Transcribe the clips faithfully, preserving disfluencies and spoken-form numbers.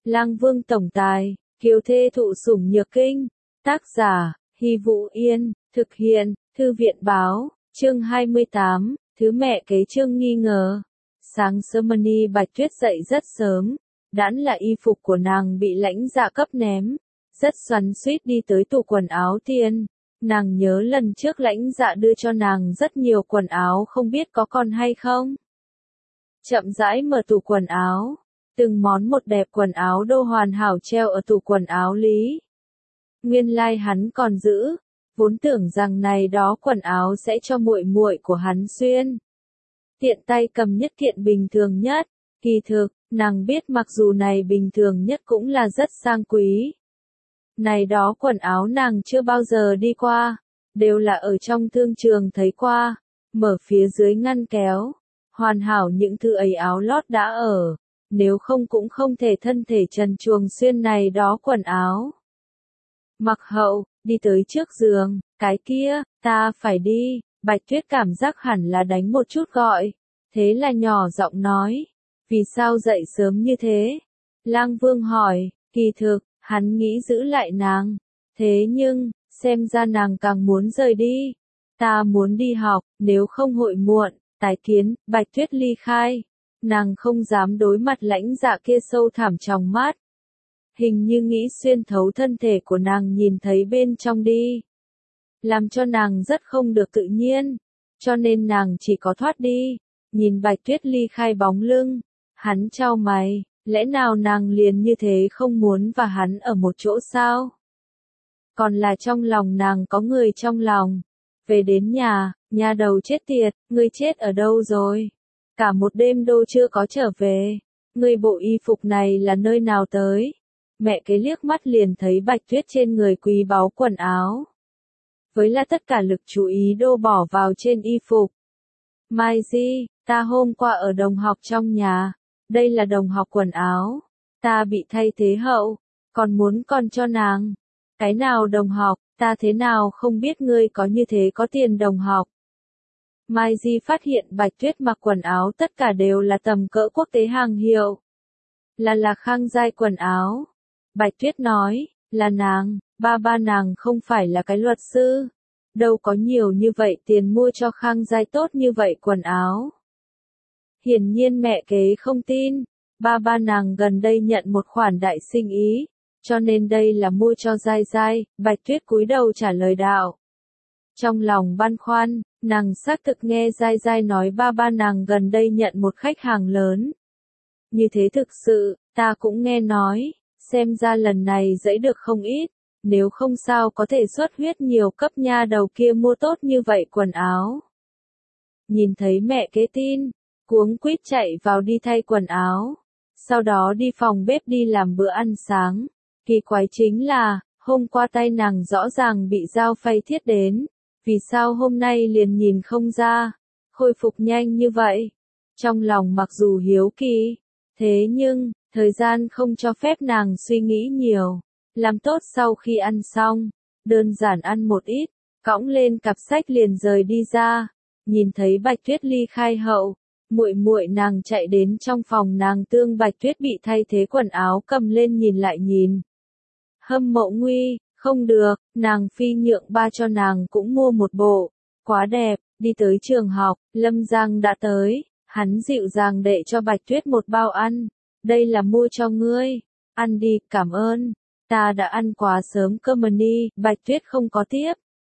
Lang Vương tổng tài, kiều thê thụ sủng nhược kinh. Tác giả, Hy Vũ Yên, thực hiện, Thư viện báo, chương hai mươi tám, thứ mẹ kế chương nghi ngờ. Sáng sớm Mani Bạch Tuyết dậy rất sớm, đãn là y phục của nàng bị lãnh dạ cấp ném, rất xoắn xuýt đi tới tủ quần áo tiên. Nàng nhớ lần trước lãnh dạ đưa cho nàng rất nhiều quần áo không biết có còn hay không. Chậm rãi mở tủ quần áo, từng món một đẹp quần áo đô hoàn hảo treo ở tủ quần áo lý. Nguyên lai like hắn còn giữ, vốn tưởng rằng này đó quần áo sẽ cho muội muội của hắn xuyên. Tiện tay cầm nhất kiện bình thường nhất, kỳ thực, nàng biết mặc dù này bình thường nhất cũng là rất sang quý. Này đó quần áo nàng chưa bao giờ đi qua, đều là ở trong thương trường thấy qua, mở phía dưới ngăn kéo, hoàn hảo những thứ ấy áo lót đã ở, nếu không cũng không thể thân thể trần truồng xuyên này đó quần áo. Mặc hậu, đi tới trước giường, cái kia, ta phải đi, Bạch Tuyết cảm giác hẳn là đánh một chút gọi, thế là nhỏ giọng nói, vì sao dậy sớm như thế? Lang Vương hỏi, kỳ thực, hắn nghĩ giữ lại nàng, thế nhưng, xem ra nàng càng muốn rời đi. Ta muốn đi học, nếu không hội muộn, tái kiến. Bạch Tuyết ly khai, nàng không dám đối mặt lãnh dạ kia sâu thẳm trong mắt. Hình như nghĩ xuyên thấu thân thể của nàng nhìn thấy bên trong đi. Làm cho nàng rất không được tự nhiên, cho nên nàng chỉ có thoát đi. Nhìn Bạch Tuyết ly khai bóng lưng, hắn chau mày, lẽ nào nàng liền như thế không muốn và hắn ở một chỗ sao? Còn là trong lòng nàng có người trong lòng. Về đến nhà, nhà đầu chết tiệt, ngươi chết ở đâu rồi? Cả một đêm đô chưa có trở về. Ngươi bộ y phục này là nơi nào tới? Mẹ kế liếc mắt liền thấy Bạch Tuyết trên người quý báu quần áo. Với là tất cả lực chú ý đô bỏ vào trên y phục. Mai Di, ta hôm qua ở đồng học trong nhà. Đây là đồng học quần áo. Ta bị thay thế hậu, còn muốn còn cho nàng. Cái nào đồng học, ta thế nào không biết ngươi có như thế có tiền đồng học. Mai Di phát hiện Bạch Tuyết mặc quần áo tất cả đều là tầm cỡ quốc tế hàng hiệu. Là là Khang Giai quần áo. Bạch Tuyết nói, là nàng, ba ba nàng không phải là cái luật sư. Đâu có nhiều như vậy tiền mua cho Khang Giai tốt như vậy quần áo. Hiển nhiên mẹ kế không tin, ba ba nàng gần đây nhận một khoản đại sinh ý, cho nên đây là mua cho Giai Giai. Bạch Tuyết cúi đầu trả lời đạo. Trong lòng băn khoăn, nàng xác thực nghe Giai Giai nói ba ba nàng gần đây nhận một khách hàng lớn. Như thế thực sự, ta cũng nghe nói, xem ra lần này dẫy được không ít, nếu không sao có thể xuất huyết nhiều cấp nha đầu kia mua tốt như vậy quần áo. Nhìn thấy mẹ kế tin, cuống quýt chạy vào đi thay quần áo, sau đó đi phòng bếp đi làm bữa ăn sáng. Kỳ quái chính là, hôm qua tay nàng rõ ràng bị dao phay thiết đến, vì sao hôm nay liền nhìn không ra, khôi phục nhanh như vậy. Trong lòng mặc dù hiếu kỳ, thế nhưng, thời gian không cho phép nàng suy nghĩ nhiều, làm tốt sau khi ăn xong, đơn giản ăn một ít, cõng lên cặp sách liền rời đi ra. Nhìn thấy Bạch Tuyết ly khai hậu, muội muội nàng chạy đến trong phòng nàng tương Bạch Tuyết bị thay thế quần áo cầm lên nhìn lại nhìn. Hâm mộ nguy, không được, nàng phi nhượng ba cho nàng cũng mua một bộ, quá đẹp. Đi tới trường học, Lâm Giang đã tới, hắn dịu dàng đệ cho Bạch Tuyết một bao ăn, đây là mua cho ngươi, ăn đi, cảm ơn, ta đã ăn quá sớm cơ mà đi. Bạch Tuyết không có tiếp.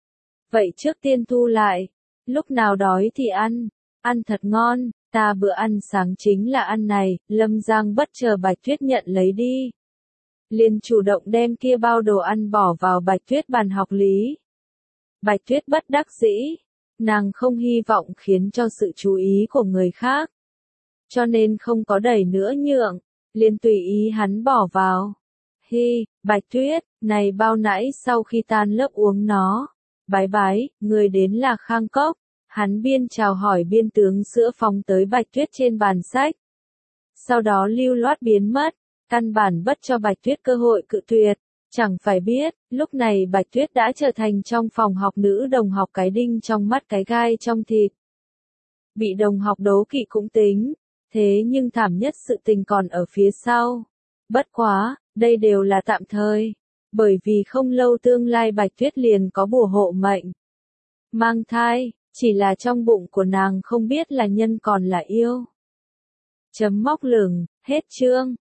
Vậy trước tiên thu lại, lúc nào đói thì ăn, ăn thật ngon, ta bữa ăn sáng chính là ăn này. Lâm Giang bất chờ Bạch Tuyết nhận lấy đi, liền chủ động đem kia bao đồ ăn bỏ vào Bạch Tuyết bàn học lý. Bạch Tuyết bất đắc dĩ, nàng không hy vọng khiến cho sự chú ý của người khác, cho nên không có đẩy nữa nhượng, liền tùy ý hắn bỏ vào. Hi, Bạch Tuyết, này bao nãy sau khi tan lớp uống nó. Bái bái, người đến là Khang Cốc. Hắn biên chào hỏi biên tướng sữa phóng tới Bạch Tuyết trên bàn sách. Sau đó lưu loát biến mất, căn bản bất cho Bạch Tuyết cơ hội cự tuyệt. Chẳng phải biết, lúc này Bạch Tuyết đã trở thành trong phòng học nữ đồng học cái đinh trong mắt cái gai trong thịt. Bị đồng học đố kỵ cũng tính, thế nhưng thảm nhất sự tình còn ở phía sau. Bất quá, đây đều là tạm thời. Bởi vì không lâu tương lai Bạch Tuyết liền có bùa hộ mệnh. Mang thai, chỉ là trong bụng của nàng không biết là nhân còn là yêu. Chấm móc lửng, hết chương.